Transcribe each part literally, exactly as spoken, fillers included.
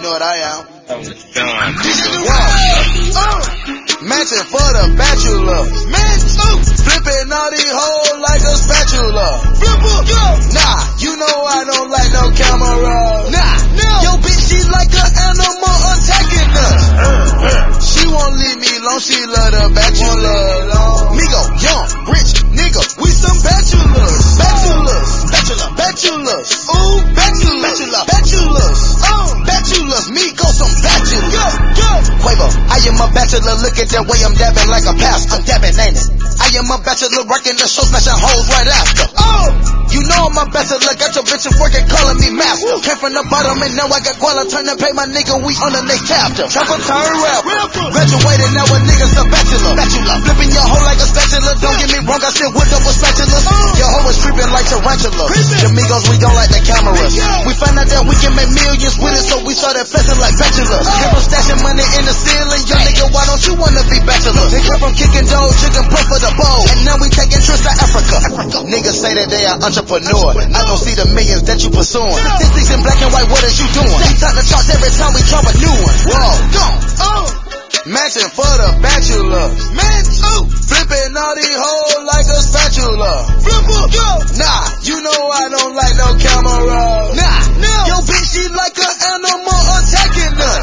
know what I am. I'm done. Uh, Mansion for the bachelor. Man, oh, flipping all these hoes like a spatula. Flip up, yo. Nah, you know I don't like no camera. Nah, no. Yo, bitch, she like an animal attacking us. She won't leave me alone, she love the bachelor. Migo, young, rich, nigga, we some bachelors. Bachelors, bachelor, bachelors. Ooh, bachelor, bachelor, bachelors. Oh, bachelors, me go some bachelors. Yo, yo. Quavo, I am a bachelor, look at that way I'm dabbing like a pastor. I'm dabbing, ain't it? I am a bachelor, rocking the show, smashing hoes right after. Oh, you know I'm a bachelor, got your bitches working, calling me master. Came from the bottom and now I got quality, turn and pay my nigga, we on the next chapter. Chopper turn rapper, graduated, now a nigga's a bachelor. Bachelor, flipping your hoe like a spatula. Don't get me wrong, I still whipped up with spatulas. Your hoe is creeping like tarantula. The Migos, we don't like the cameras. We found out that we can make millions with it, so we started flexing like bachelors. Came from stashing money in the ceiling, young nigga, why don't you wanna be bachelor? They come from kicking dough, chicken play for the bowl, and now we taking trips to Africa. Africa. Niggas say that they are entrepreneur. I don't see the millions that you pursuing. Statistics in black and white, what is you doing? We top the charts every time we drop a new one. Whoa, gone. Oh. Mansion for the bachelor. Man, oh, flipping all these hoes like a spatula. Flip up, yo. Nah, you know I don't like no camera. Nah, no. Yo, bitch, she like an animal attacking us.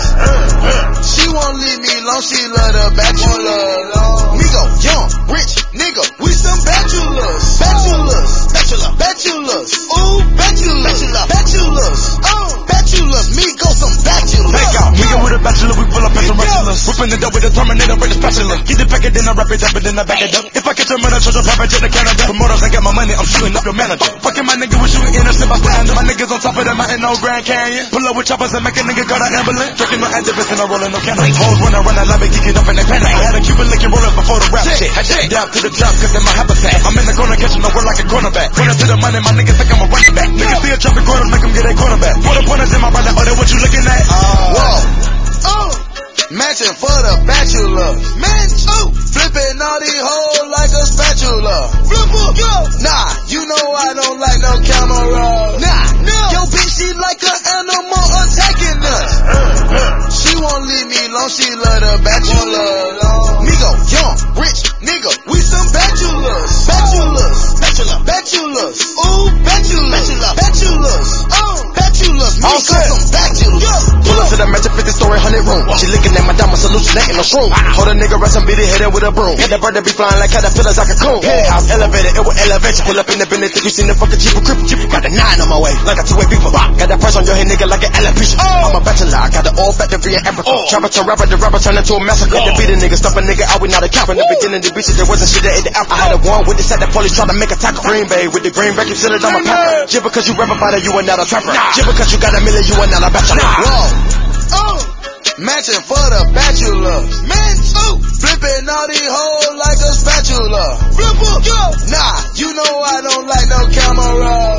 She won't leave me alone, she love the bachelor. Migo, young, rich, nigga, we some bachelors. Bachelors, bachelor, bachelors. Ooh, bachelor, bachelor, bachelors. Oh, bachelors, me go some bachelors. Back out, we go with a bachelor, we pull up at the bachelors. Whipping the dough with a Terminator with a spatula. Get the packet, then I wrap it up, and then I back it up. If I catch a murder, charge a private jet to Canada. Promoters, I got my money, I'm shooting up your manager. Fucking my nigga, we shooting innocent by stand. My niggas on top of the mountain, no Grand Canyon. Pull up with choppers and make a nigga go to ambulance. Drinking no activists and I'm rolling no cannons. Hoes run around that lobby, geeking up in they panic. I had a Cuban licking rollers before the rap shit. Had that dab to the top, cause in my habitat. I'm in the corner catching the word like a cornerback. Running to the money, my niggas think I'm a running back. Niggas see a traffic quarters, make them get a quarterback. Put the pointers in my brother, oh, that what you looking at? Uh, Whoa. Oh. Mansion for the bachelor. Man, oh, flipping all these hoes like a spatula. Flip up, yo. Nah, you know I don't like no camera. Nah, no. Yo, bitch, she like an animal attacking us. She won't leave me alone, she love the bachelor. Migo, young, rich, nigga, we some bachelors. Bachelors, bachelor, bachelors. Ooh, bachelor, bachelor, bachelors. Oh, bachelors, me go some bachelors. Pull up to the Magic fifty story, hundred room. She licking at my diamonds, hallucinating no shroom. Hold a nigga, rest and beat it, hit it with a broom. Hit the bird that be flying like caterpillars, like a coon. Penthouse elevated, it will elevate you. Pull up in the business, think you seen the fucking cheaper cripple. Got the nine on my way, like a two-way beeper. Got that price on your head, nigga, like an alopecia. Oh. I'm a bachelor, I got the old factory in Africa. Oh. Trapper to rapper, the rapper turn into a massacre. Oh. The beat a nigga, stop a nigga out, we not a cap. In the beginning, the bitches, there wasn't shit that ate the apple. I had a one with the set, the police try to make a tackle. Green Bay with the green record, shit it on my packer. Just because you rap about it, you are not a trapper. Nah. Just because you got a million, you are not a bachelor. Nah. Whoa. Oh. Mansion for the bachelor. Man, oh, flipping all these hoes like a spatula. Flip up, yo. Nah, you know I don't like no camera.